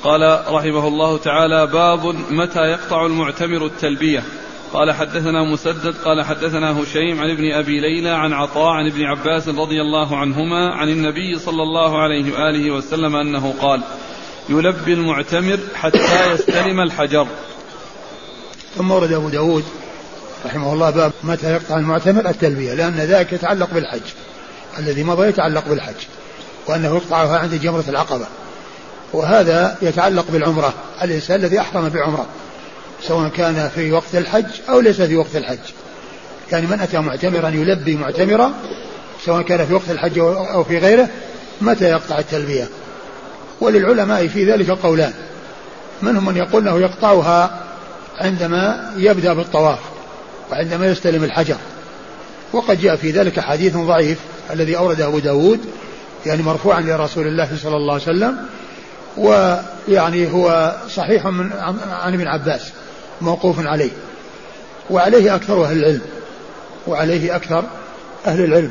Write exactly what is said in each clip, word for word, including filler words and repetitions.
قال رحمه الله تعالى: باب متى يقطع المعتمر التلبية. قال حدثنا مسدد قال حدثنا هشيم عن ابن أبي ليلى عن عطاء عن ابن عباس رضي الله عنهما عن النبي صلى الله عليه وآله وسلم أنه قال: يلبي المعتمر حتى يستلم الحجر. ثم ورد أبو داود رحمه الله باب متى يقطع المعتمر التلبية، لأن ذلك يتعلق بالحج، الذي مضى يتعلق بالحج، وأنه يقطعها عند جمرة العقبة. وهذا يتعلق بالعمرة، الإنسان الذي أحرم بعمرة سواء كان في وقت الحج أو ليس في وقت الحج، يعني من أتى معتمرا يلبي معتمرا سواء كان في وقت الحج أو في غيره متى يقطع التلبية. وللعلماء في ذلك قولان، منهم من يقول أنه يقطعها عندما يبدأ بالطواف وعندما يستلم الحجر، وقد جاء في ذلك حديث ضعيف الذي أورده أبو داود يعني مرفوعا لرسول الله صلى الله عليه وسلم، ويعني هو صحيح من عن ابن عباس موقوف عليه، وعليه أكثر أهل العلم وعليه أكثر أهل العلم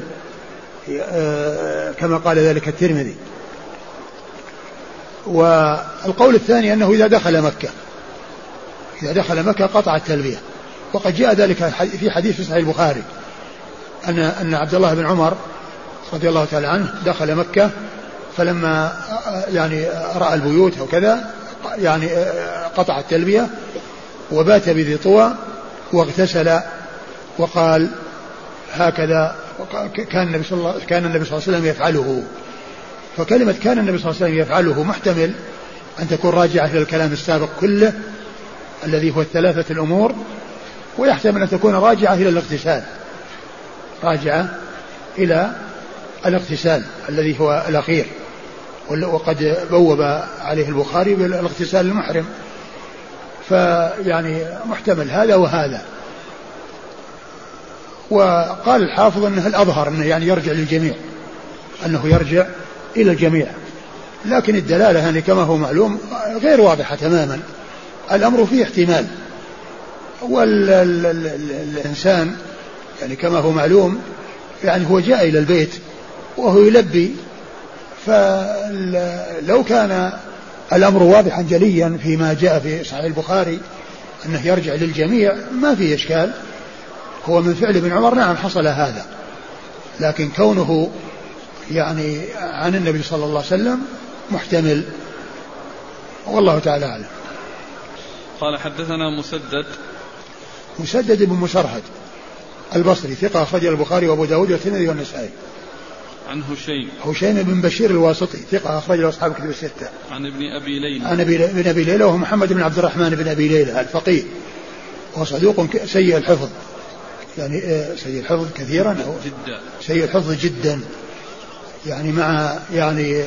كما قال ذلك الترمذي. والقول الثاني أنه إذا دخل مكة إذا دخل مكة قطع التلبية، وقد جاء ذلك في حديث في صحيح البخاري أن أن عبد الله بن عمر رضي الله تعالى عنه دخل مكة، فلما يعني رأى البيوت وكذا يعني قطع التلبية وبات بذي طوى واغتسل وقال هكذا كان النبي صلى الله كان النبي صلى الله عليه وسلم يفعله. فكلمة كان النبي صلى الله عليه وسلم يفعله محتمل أن تكون راجعة إلى الكلام السابق كله الذي هو الثلاثة الأمور، ويحتمل أن تكون راجعة إلى الاغتسال راجعة إلى الاغتسال الذي هو الأخير، وقد بوب عليه البخاري بالاغتسال المحرم، فيعني محتمل هذا وهذا. وقال الحافظ أنه الأظهر أنه يعني يرجع للجميع، أنه يرجع إلى الجميع، لكن الدلالة يعني كما هو معلوم غير واضحة تماما، الأمر فيه احتمال. والإنسان يعني كما هو معلوم يعني هو جاء إلى البيت وهو يلبي، فلو كان الأمر واضحا جليا فيما جاء في صحيح البخاري أنه يرجع للجميع ما في إشكال، هو من فعل ابن عمر نعم حصل هذا، لكن كونه يعني عن النبي صلى الله عليه وسلم محتمل، والله تعالى أعلم. قال حدثنا مسدد مسدد بن مسرهد البصري ثقة أخرج البخاري وأبو داود والترمذي والنسائي. عن هشيم هشيم بن بشير الواسطي ثقة أخرج له أصحاب الكتب الستة. عن ابن أبي ليلى عن ابن أبي ليلى وهو محمد بن عبد الرحمن بن أبي ليلى الفقيه، وصدوق سيء الحفظ، يعني سيء الحفظ كثيرا أو جدا سيء الحفظ جدا، يعني مع يعني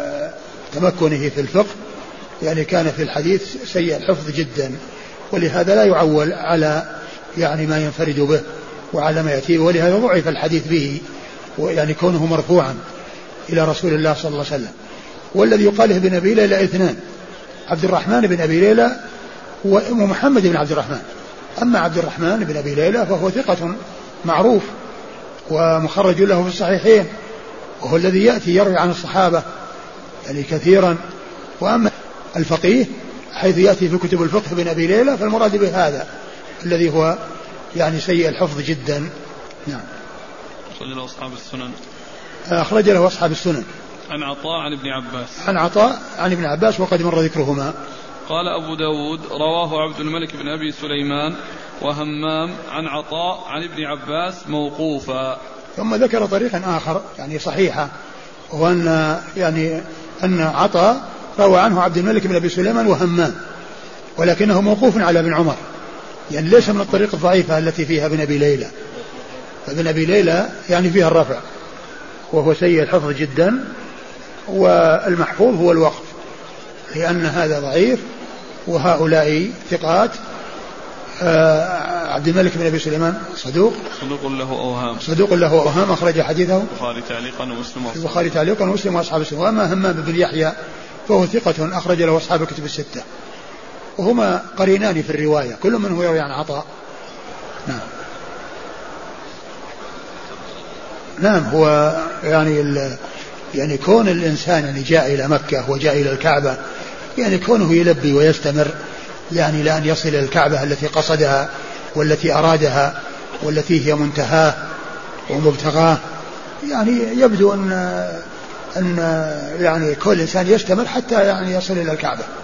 تمكنه في الفقه يعني كان في الحديث سيء الحفظ جدا، ولهذا لا يعول على يعني ما ينفرد به وعلى ما يأتيه، ولهذا ضعف الحديث به، ويعني كونه مرفوعا إلى رسول الله صلى الله عليه وسلم. والذي يقاله بن أبي ليلى اثنان، عبد الرحمن بن أبي ليلى ومحمد بن عبد الرحمن. أما عبد الرحمن بن أبي ليلى فهو ثقة معروف ومخرج له في الصحيحين، وهو الذي يأتي يروي عن الصحابة يعني كثيرا. وأما الفقيه حيث يأتي في كتب الفقه بن أبي ليلى فالمراد به هذا الذي هو يعني سيء الحفظ جدا. نعم. أخرج له أصحاب السنن أخرج له أصحاب السنن. عن عطاء عن ابن عباس عن عطاء عن ابن عباس وقد مر ذكرهما. قال أبو داود رواه عبد الملك بن أبي سليمان وهمام عن عطاء عن ابن عباس موقوفا. ثم ذكر طريقا آخر يعني صحيحة، وأن يعني أن عطاء روى عنه عبد الملك بن أبي سليمان وهمام، ولكنه موقوف على ابن عمر، يعني ليس من الطريق الضعيفة التي فيها ابن أبي ليلى. فابن أبي ليلى يعني فيها الرفع وهو سيء الحفظ جدا، والمحفوظ هو الوقف، لأن هذا ضعيف وهؤلاء ثقات. آه عبد الملك بن أبي سليمان صدوق صدوق له أوهام صدوق له أوهام أخرج حديثه البخاري تعليقا ومسلم البخاري تعليقا ومسلم وأصحاب السنة. وأما همام بن يحيى فهو ثقة أخرج له أصحاب الكتب الستة، وهما قرينان في الرواية كل منه يروي عن عطاء. نعم نعم هو يعني يعني كون الإنسان يعني جاء إلى مكة وجاء إلى الكعبة يعني كونه يلبي ويستمر يعني لأن يصل إلى الكعبة التي قصدها والتي أرادها والتي هي منتهاه ومبتغاه، يعني يبدو أن أن يعني كل إنسان يستمر حتى يعني يصل إلى الكعبة.